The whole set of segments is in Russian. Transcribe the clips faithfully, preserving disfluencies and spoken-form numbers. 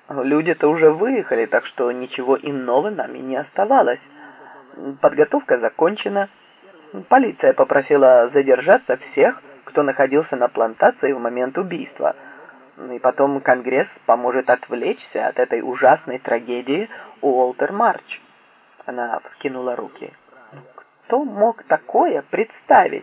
Люди-то уже выехали, так что ничего иного нам и не оставалось. Подготовка закончена. Полиция попросила задержаться всех, кто находился на плантации в момент убийства. И потом Конгресс поможет отвлечься от этой ужасной трагедии Уолтер-Марч. Она вскинула руки. Кто мог такое представить?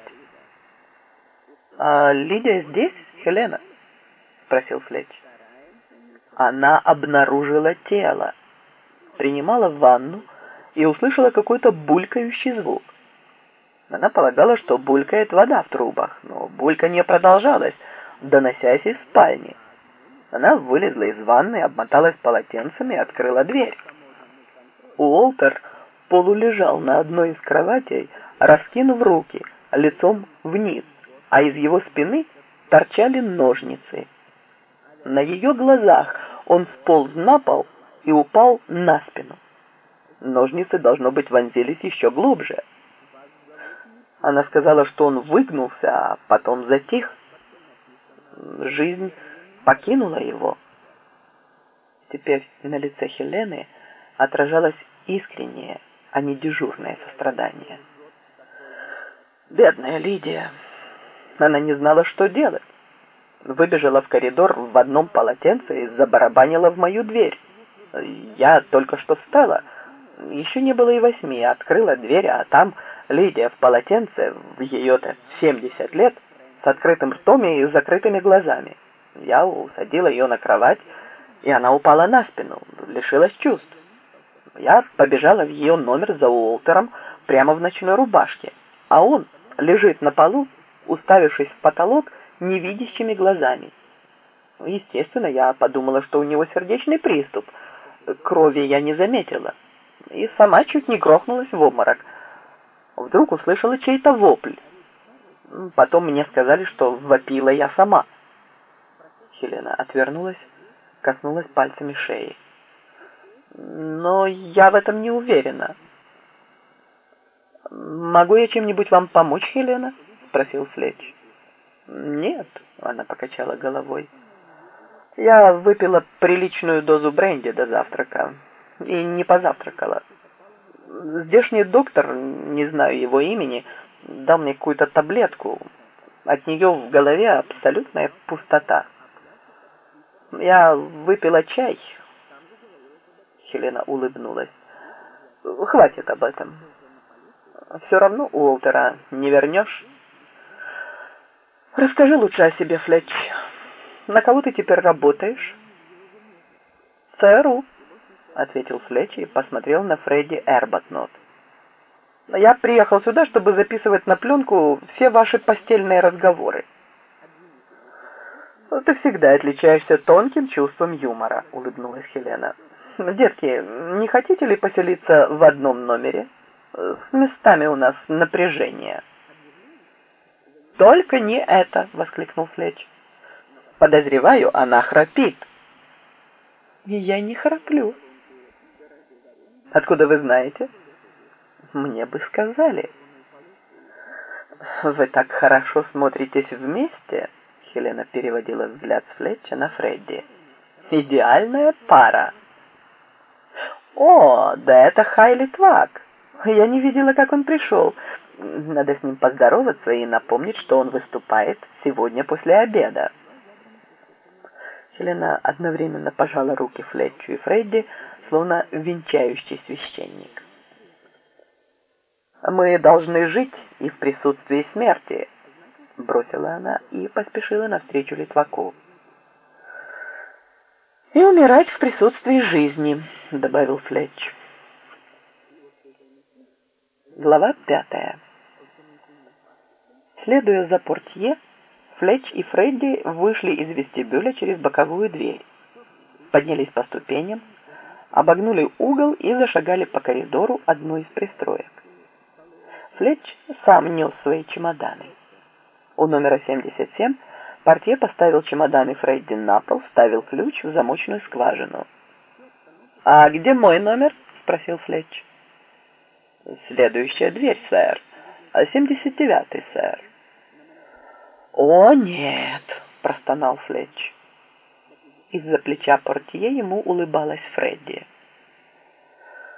«А Лидия здесь, Хелена?» — спросил Флетч. Она обнаружила тело, принимала ванну и услышала какой-то булькающий звук. Она полагала, что булькает вода в трубах, но бульканье продолжалось, доносясь из спальни. Она вылезла из ванны, обмоталась полотенцем и открыла дверь. Уолтер полулежал на одной из кроватей, раскинув руки, лицом вниз, а из его спины торчали ножницы. На ее глазах он сполз на пол и упал на спину. Ножницы, должно быть, вонзились еще глубже. Она сказала, что он выгнулся, а потом затих. Жизнь покинула его. Теперь на лице Хелены отражалось искреннее, а не дежурное сострадание. Бедная Лидия. Она не знала, что делать. Выбежала в коридор в одном полотенце и забарабанила в мою дверь. Я только что встала. Еще не было и восьми. Открыла дверь, а там Лидия в полотенце, в ее-то семьдесят лет, с открытым ртом и закрытыми глазами. Я усадила ее на кровать, и она упала на спину, лишилась чувств. Я побежала в ее номер за Уолтером прямо в ночной рубашке, а он лежит на полу, уставившись в потолок невидящими глазами. Естественно, я подумала, что у него сердечный приступ. Крови я не заметила. И сама чуть не грохнулась в обморок. Вдруг услышала чей-то вопль. Потом мне сказали, что вопила я сама. Хелена отвернулась, коснулась пальцами шеи. Но я в этом не уверена. «Могу я чем-нибудь вам помочь, Хелена?» — спросил Флетч. «Нет», — она покачала головой. «Я выпила приличную дозу бренди до завтрака и не позавтракала. Здешний доктор, не знаю его имени, дал мне какую-то таблетку. От нее в голове абсолютная пустота. Я выпила чай». Хелена улыбнулась. «Хватит об этом. Все равно Уолтера не вернешь. Расскажи лучше о себе, Флетч. На кого ты теперь работаешь?» «ЦРУ», — ответил Флетч и посмотрел на Фредди Эрбатнот. «Я приехал сюда, чтобы записывать на пленку все ваши постельные разговоры». «Ты всегда отличаешься тонким чувством юмора», — улыбнулась Хелена. «Детки, не хотите ли поселиться в одном номере? С местами у нас напряжение». «Только не это!» — воскликнул Флетч. «Подозреваю, она храпит». «И я не храплю». «Откуда вы знаете?» «Мне бы сказали». «Вы так хорошо смотритесь вместе», — Хелена переводила взгляд с Флетча на Фредди. «Идеальная пара». «О, да это Хайли Твак. Я не видела, как он пришел. Надо с ним поздороваться и напомнить, что он выступает сегодня после обеда». Хелена одновременно пожала руки Флетчу и Фредди, словно венчающий священник. «Мы должны жить и в присутствии смерти», — бросила она и поспешила навстречу Литваку. «И умирать в присутствии жизни», — добавил Флетч. Глава пятая. Следуя за портье, Флетч и Фредди вышли из вестибюля через боковую дверь, поднялись по ступеням, обогнули угол и зашагали по коридору одной из пристроек. Флетч сам нес свои чемоданы. У номера семьдесят семь портье поставил чемоданы Фредди на пол, вставил ключ в замочную скважину. «А где мой номер?» — спросил Флетч. «Следующая дверь, сэр. семьдесят девятый, сэр». «О, нет!» — простонал Флетч. Из-за плеча портье ему улыбалась Фредди.